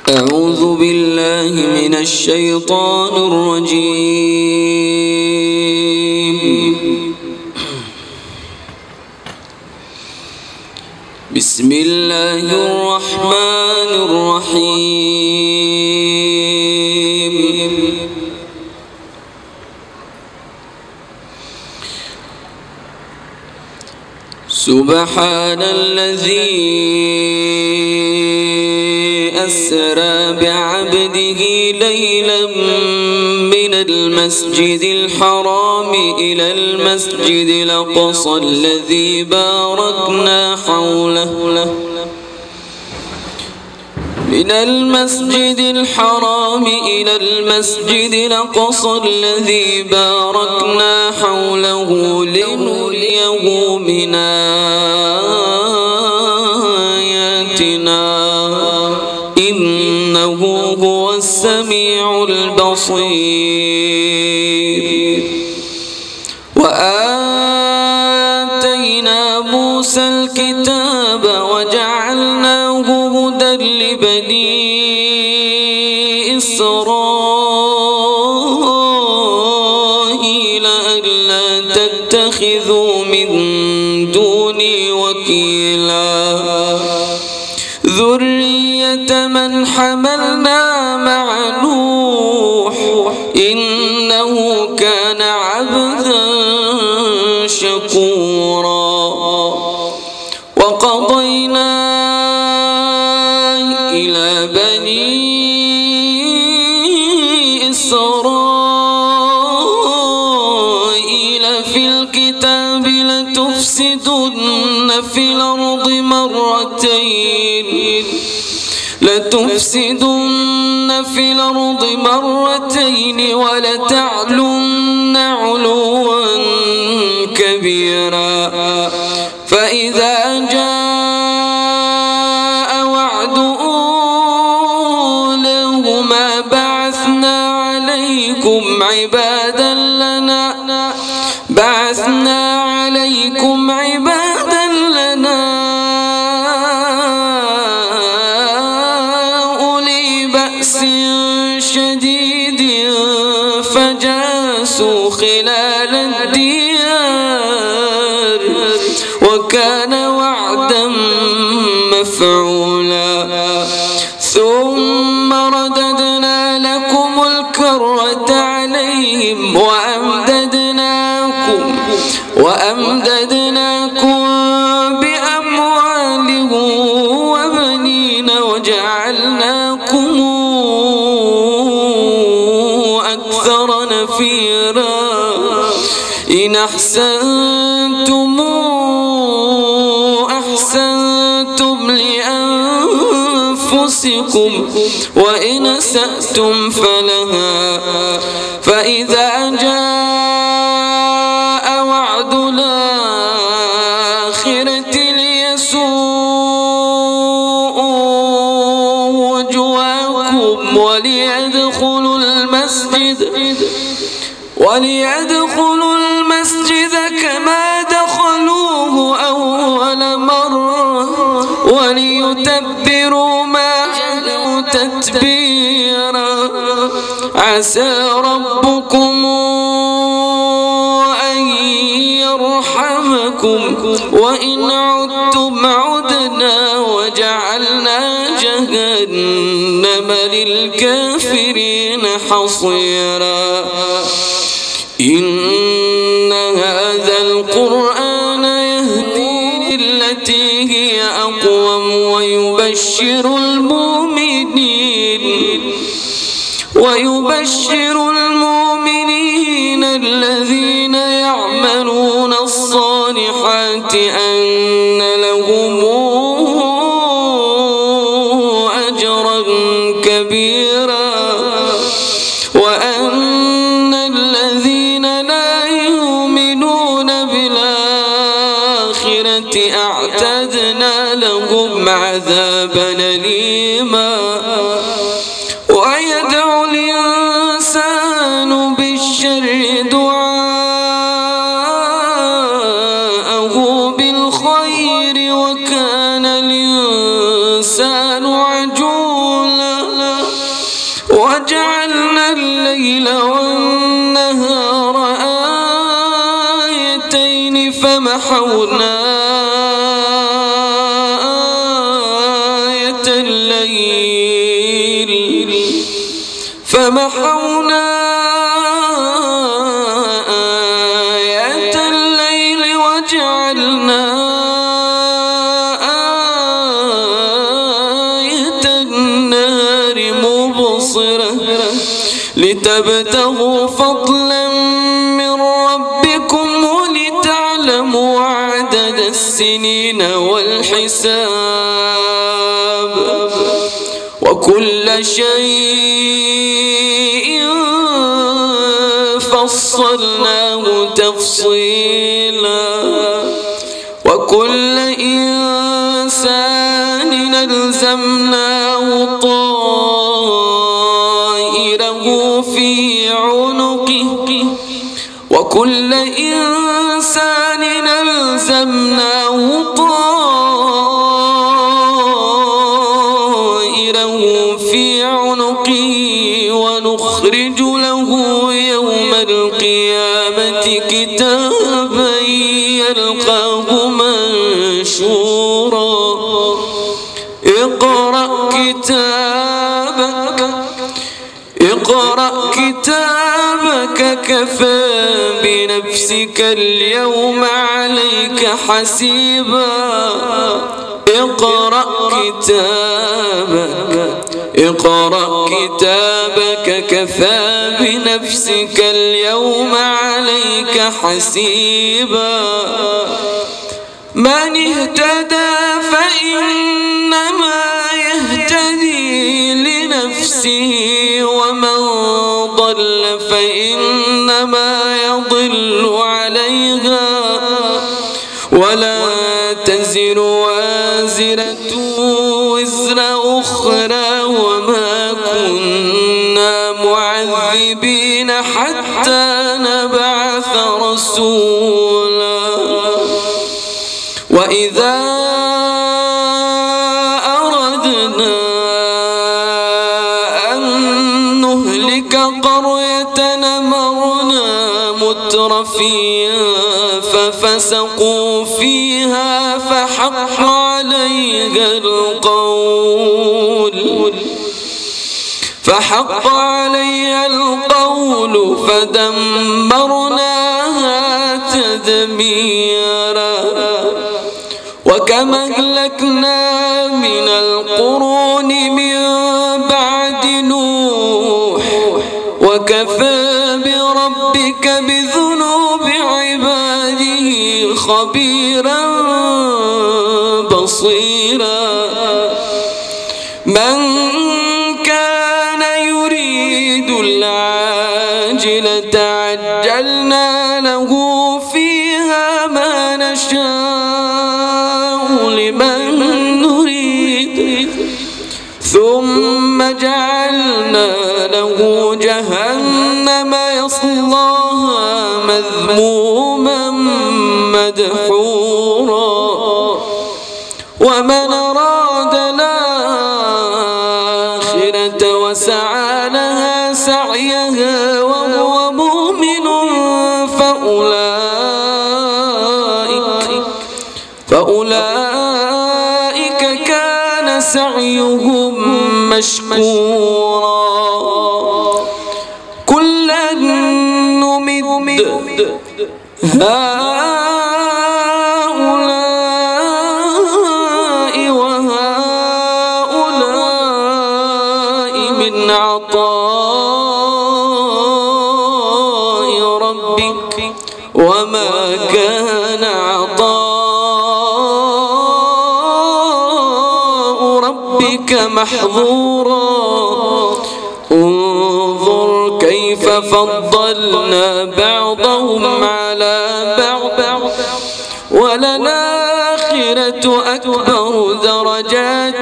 أعوذ بالله من الشيطان الرجيم. بسم الله الرحمن الرحيم. سبحان الذي أسرى بعبده ليلا من المسجد الحرام إلى المسجد الأقصى الذي باركنا حوله من المسجد الحرام إلى المسجد الأقصى الذي باركنا حوله لنريه من آياتنا إنه هو السميع البصير. وآتينا موسى الكتاب وجعلناه هدى لبني إسرائيل ألا تتخذوا من دوني وكيلا ذرية من حملنا مع نوح إنه كان عبدا شكورا. وقضينا إلى بني إسرائيل في الكتاب لتفسدن في الأرض مرتين ولتعلن علوا كبيرا. فإذا جاء وعد أولاهما بعثنا عليكم عبادا لنا أولي بأس شديد فجاسوا خلال الديار وكان وعدا مفعولا. ثم رددنا لكم الكرة عليهم وأمددناكم بأموال وبنين وجعلناكم أكثر نفيرا. إن أحسنتم لأنفسكم وإن أسأتم فلها. فإذا جاء وعد الآخرة ليسوءوا وجوهكم وليدخلوا المسجد كما دخلوه أول مرة وليتبروا ما علوا تتبيرا. عسى ربكم أن يرحمكم وإن عدتم عدنا وجعلنا جهنم للكافرين حصيرا. إن هذا القرآن يهدي للتي هي أقوم ويبشر المؤمنين الذين يعملون الصالحات أن لهم أجرا كبيرا وأن الذين لا يؤمنون بالآخرة أعتدنا لهم عذابا أليما. ويدعو الإنسان بالشر دعاءه بالخير وكان الإنسان عجولا. الليل والنهار آيتين فمحونا آية الليل وجعلنا آية النهار مبصرة لتبتغوا فضلا من ربكم ولتعلموا عدد السنين والحساب وكل شيء فصلناه تفصيلا وكل إنسان ألزمناه طائره في عنقه وكل إنسان ألزمناه طائره في عنقه ونخرج له يوم القيامة كتابا يلقاه منشورا اقرأ كتابك كفى بنفسك اليوم عليك حسيبا اقرأ كتابك كفى بنفسك اليوم عليك حسيبا من اهتدى فإنما يهتدي لنفسه ومن ضل فإنما يضل عليها ولا تزر وازرة وزر أخرى وما كنا معذبين حتى نبعث رسولا وإذا أردنا أن نهلك قرية أمرنا مترفيها ففسقوا فيها فحق عليها القول فدمرناها تدميرا وكم أهلكنا من القرون من بعد نوح وكفى بربك بذنوب عباده خبيرا بصيرا من كان يريد العاجلة عجلنا له فيها ما نشاء لمن نريد ثم جعلنا له جهنم يصلاها مذموما مدحورا ومن أراد الآخرة وسعى لها سعيها وهو مؤمن فأولئك كان سعيهم مشكورا كلا نمد هؤلاء وهؤلاء من عطاء ربك وما كان عطاء ربك محظورا انظر كيف فضلنا بعضهم على بعض وللآخرة أكبر درجات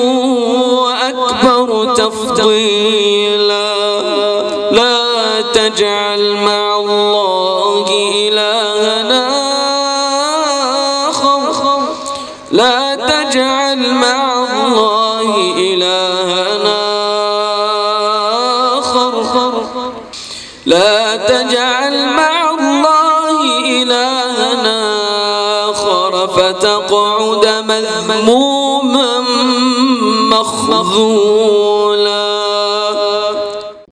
وأكبر تفضيلا لا تجعل مع الله إلهنا آخر لا تجعل مع الله إلهنا آخر لا تجعل مع الله إلهنا آخر فتقعد مذموما مخذولا.